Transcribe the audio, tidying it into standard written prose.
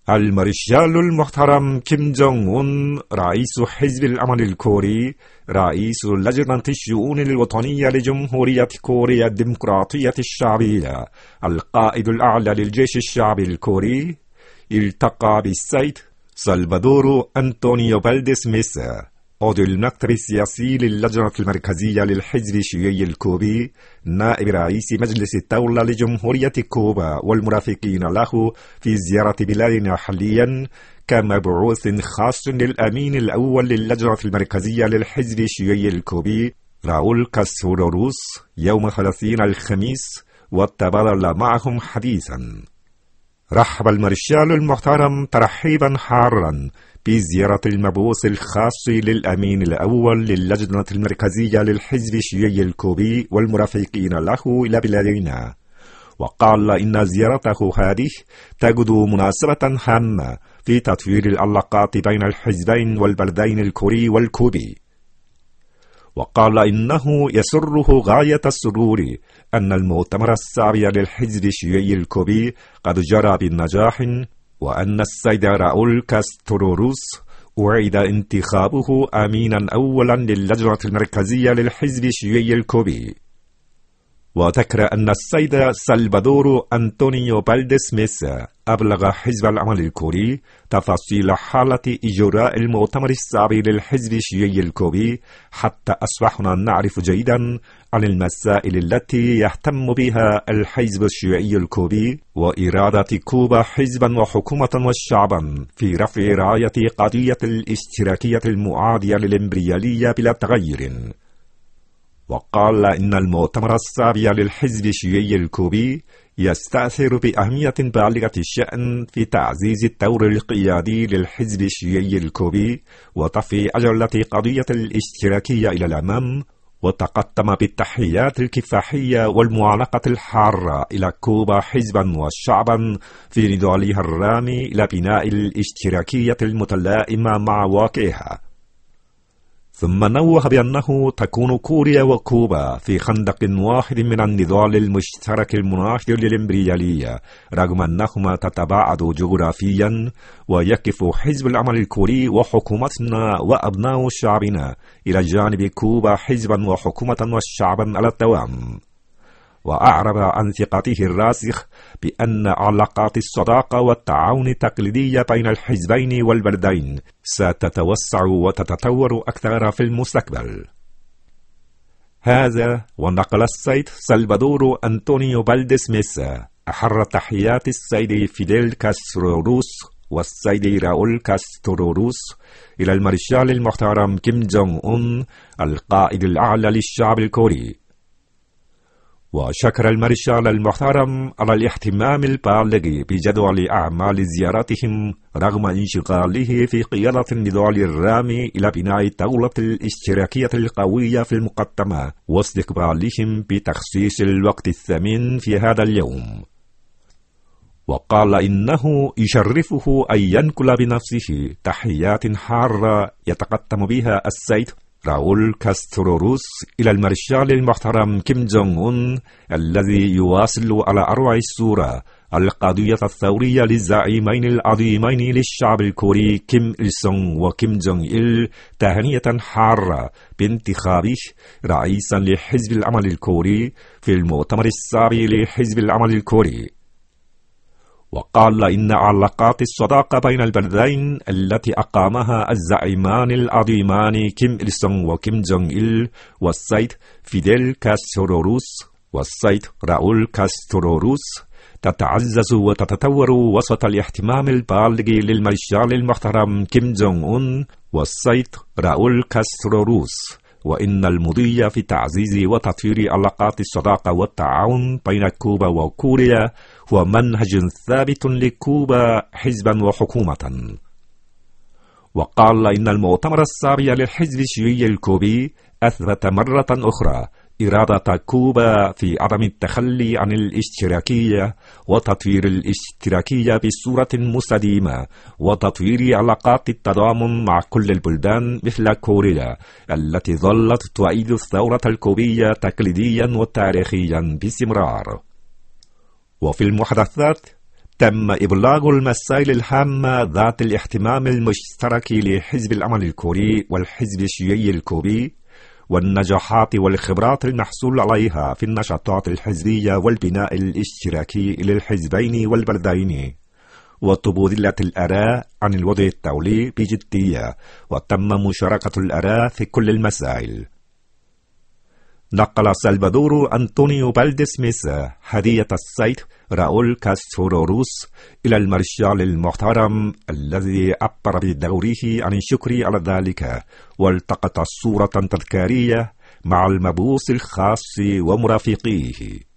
المارشال المحترم كيم جونغ أون رئيس حزب العمل الكوري، رئيس لجنة الشؤون الوطنية لجمهورية كوريا الديمقراطية الشعبية، القائد الأعلى للجيش الشعبي الكوري، التقى بالسيد سلفادور أنطونيو فالديس ميسا، عضو المكتب السياسي للجنة المركزية للحزب الشيوعي الكوبي، نائب رئيس مجلس الدولة لجمهورية كوبا والمرافقين له في زيارة بلادنا حاليا، كمبعوث خاص للأمين الأول للجنة المركزية للحزب الشيوعي الكوبي راؤول كاسترو روس يوم 30 الخميس، وتبادل معهم حديثا. رحب المارشال المحترم ترحيبا حارا بزيارة المبعوث الخاص للأمين الأول للجنة المركزية للحزب الشيوعي الكوبي والمرافقين له إلى بلادنا، وقال إن زيارته هذه تجد مناسبة هامة في تطوير العلاقات بين الحزبين والبلدين الكوري والكوبي، وقال إنه يسره غاية السرور أن المؤتمر السابع للحزب الشيوعي الكوبي قد جرى بالنجاح، وأن السيد راؤول كاسترو روس أعيد انتخابه أمينا أولا للجنة المركزية للحزب الشيوعي الكوبي. وذكر أن السيد سلفادور أنطونيو فالديس ميسا أبلغ حزب العمل الكوري تفاصيل حالة إجراء المؤتمر السابع للحزب الشيوعي الكوبي، حتى أصبحنا نعرف جيدا عن المسائل التي يهتم بها الحزب الشيوعي الكوبي، وإرادة كوبا حزبا وحكومة وشعبا في رفع راية قضية الاشتراكية المعادية للإمبريالية بلا تغير. وقال إن المؤتمر السابع للحزب الشيوعي الكوبي يستأثر بأهمية بالغة الشأن في تعزيز الدور القيادي للحزب الشيوعي الكوبي وترفع عجلة قضية الاشتراكية إلى الأمام، وتقدم بالتحيات الكفاحية والمعانقة الحارة إلى كوبا حزبا وشعبا في نضالها الرامي إلى بناء الاشتراكية المتلائمة مع واقعها. ثم نوه بأنه تكون كوريا وكوبا في خندق واحد من النضال المشترك المناهض للإمبريالية، رغم أنهما تتباعد جغرافيا، ويقف حزب العمل الكوري وحكومتنا وأبناء شعبنا إلى جانب كوبا حزبا وحكومة وشعبا على الدوام. وأعرب عن ثقته الراسخ بأن علاقات الصداقة والتعاون التقليدية بين الحزبين والبلدين ستتوسع وتتطور أكثر في المستقبل. هذا ونقل السيد سلفادور أنطونيو فالديس ميسا أحر تحيات السيد فيديل كاسترو روس والسيد راؤول كاسترو روس إلى المارشال المحترم كيم جونغ أون القائد الأعلى للشعب الكوري، وشكر المارشال المحترم على الاهتمام البالغ بجدول أعمال زيارتهم رغم انشغاله في قيادة النضال الرامي إلى بناء الدولة الاشتراكية القوية في المقدمة، واستقبالهم بتخصيص الوقت الثمين في هذا اليوم. وقال إنه يشرفه أن ينقل بنفسه تحيات حارة يتقدم بها السيد راؤول كاسترو روس إلى المارشال المحترم كيم جونغ أون، الذي يواصل على أروع الصورة القضية الثورية للزعيمين العظيمين للشعب الكوري كيم إل سونغ وكيم جونغ إل تهنئة حارة بانتخابه رئيسا لحزب العمل الكوري في المؤتمر السابع لحزب العمل الكوري. وقال إن علاقات الصداقة بين البلدين التي أقامها الزعيمان العظيمان كيم إل سونغ وكيم جونغ إل والسيد فيديل كاسترو روس والسيد راؤول كاسترو روس تتعزز وتتطور وسط الاهتمام البالغ للمارشال المحترم كيم جونغ أون والسيد راؤول كاسترو روس، وإن المضي في تعزيز وتطوير علاقات الصداقة والتعاون بين كوبا وكوريا هو منهج ثابت لكوبا حزبا وحكومة. وقال إن المؤتمر السابع للحزب الشيوعي الكوبي أثبت مرة أخرى إرادة كوبا في عدم التخلي عن الاشتراكية وتطوير الاشتراكية بصورة مستديمة، وتطوير علاقات التضامن مع كل البلدان مثل كوريا التي ظلت تعيد الثورة الكوبية تقليديا وتاريخيا باستمرار. وفي المحادثات تم إبلاغ المسائل الهامة ذات الاهتمام المشترك لحزب العمل الكوري والحزب الشيوعي الكوري، والنجاحات والخبرات المحصول عليها في النشاطات الحزبية والبناء الاشتراكي للحزبين والبلدين، وتبادل الآراء عن الوضع الدولي بجدية، وتم مشاركة الآراء في كل المسائل. نقل سلفادور أنطونيو بالديس ميسا هدية السيد راؤول كاسترو روس إلى المارشال المحترم، الذي عبر بدوره عن الشكر على ذلك، والتقط صورة تذكارية مع المبعوث الخاص ومرافقيه.